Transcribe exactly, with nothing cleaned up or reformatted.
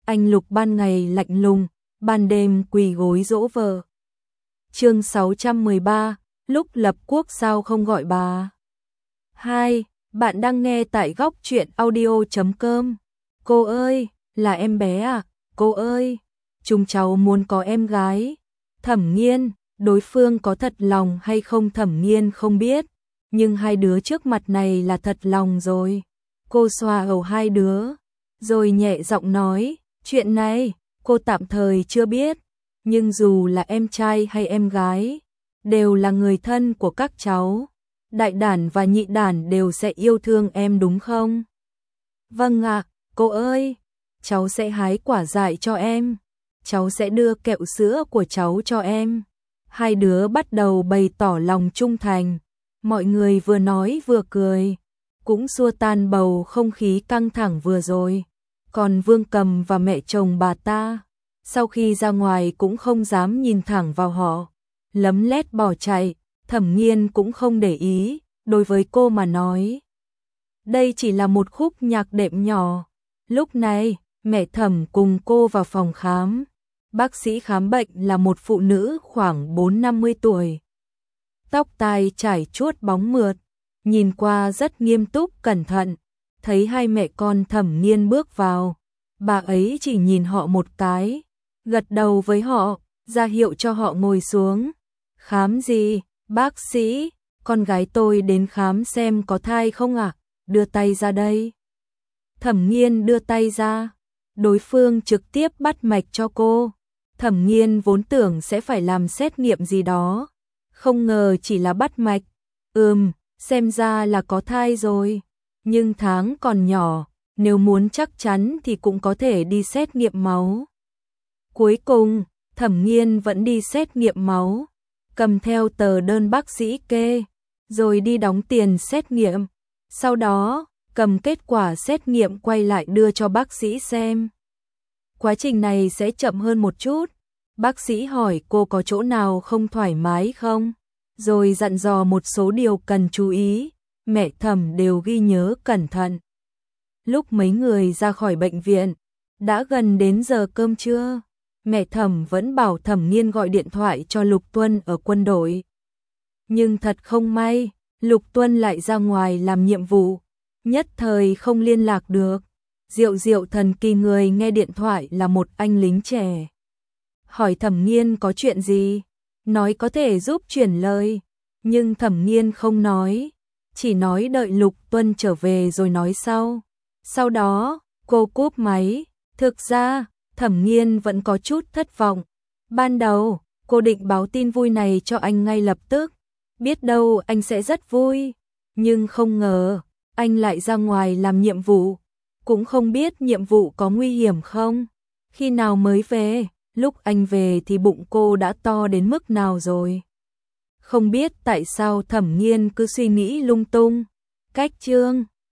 anh Lục ban ngày lạnh lùng, ban đêm quỳ gối dỗ vợ. Chương sáu trăm mười ba, lúc lập quốc sao không gọi bà. Hai, bạn đang nghe tại góc truyện audio chấm com. Cô ơi, là em bé à? Cô ơi, chúng cháu muốn có em gái. Thẩm Nghiên, đối phương có thật lòng hay không Thẩm Nghiên không biết, nhưng hai đứa trước mặt này là thật lòng rồi. Cô xoa đầu hai đứa, rồi nhẹ giọng nói, chuyện này, cô tạm thời chưa biết, nhưng dù là em trai hay em gái, đều là người thân của các cháu. Đại đản và nhị đản đều sẽ yêu thương em đúng không? Vâng ạ, cô ơi, cháu sẽ hái quả dại cho em, cháu sẽ đưa kẹo sữa của cháu cho em. Hai đứa bắt đầu bày tỏ lòng trung thành, mọi người vừa nói vừa cười, cũng xua tan bầu không khí căng thẳng vừa rồi. Còn Vương Cầm và mẹ chồng bà ta, sau khi ra ngoài cũng không dám nhìn thẳng vào họ, lấm lét bỏ chạy. Thẩm Nghiên cũng không để ý, đối với cô mà nói, đây chỉ là một khúc nhạc đệm nhỏ. Lúc này, mẹ Thẩm cùng cô vào phòng khám. Bác sĩ khám bệnh là một phụ nữ khoảng bốn năm mươi tuổi. Tóc tai trải chuốt bóng mượt, nhìn qua rất nghiêm túc cẩn thận. Thấy hai mẹ con Thẩm Nghiên bước vào, bà ấy chỉ nhìn họ một cái, gật đầu với họ, ra hiệu cho họ ngồi xuống. Khám gì? Bác sĩ, con gái tôi đến khám xem có thai không ạ? À? Đưa tay ra đây. Thẩm Nghiên đưa tay ra, đối phương trực tiếp bắt mạch cho cô. Thẩm Nghiên vốn tưởng sẽ phải làm xét nghiệm gì đó, không ngờ chỉ là bắt mạch. Ừm, xem ra là có thai rồi, nhưng tháng còn nhỏ, nếu muốn chắc chắn thì cũng có thể đi xét nghiệm máu. Cuối cùng, Thẩm Nghiên vẫn đi xét nghiệm máu, cầm theo tờ đơn bác sĩ kê, rồi đi đóng tiền xét nghiệm. Sau đó, cầm kết quả xét nghiệm quay lại đưa cho bác sĩ xem. Quá trình này sẽ chậm hơn một chút. Bác sĩ hỏi cô có chỗ nào không thoải mái không, rồi dặn dò một số điều cần chú ý. Mẹ Thẩm đều ghi nhớ cẩn thận. Lúc mấy người ra khỏi bệnh viện, đã gần đến giờ cơm trưa. Mẹ Thẩm vẫn bảo Thẩm Nghiên gọi điện thoại cho Lục Tuân ở quân đội. Nhưng thật không may, Lục Tuân lại ra ngoài làm nhiệm vụ, nhất thời không liên lạc được. Diệu diệu thần kỳ người nghe điện thoại là một anh lính trẻ. Hỏi Thẩm Nghiên có chuyện gì, nói có thể giúp chuyển lời, nhưng Thẩm Nghiên không nói, chỉ nói đợi Lục Tuân trở về rồi nói sau. Sau đó, cô cúp máy. Thực ra, Thẩm Nghiên vẫn có chút thất vọng. Ban đầu, cô định báo tin vui này cho anh ngay lập tức, biết đâu anh sẽ rất vui, nhưng không ngờ, anh lại ra ngoài làm nhiệm vụ, cũng không biết nhiệm vụ có nguy hiểm không, khi nào mới về, lúc anh về thì bụng cô đã to đến mức nào rồi. Không biết tại sao Thẩm Nghiên cứ suy nghĩ lung tung. Cách chương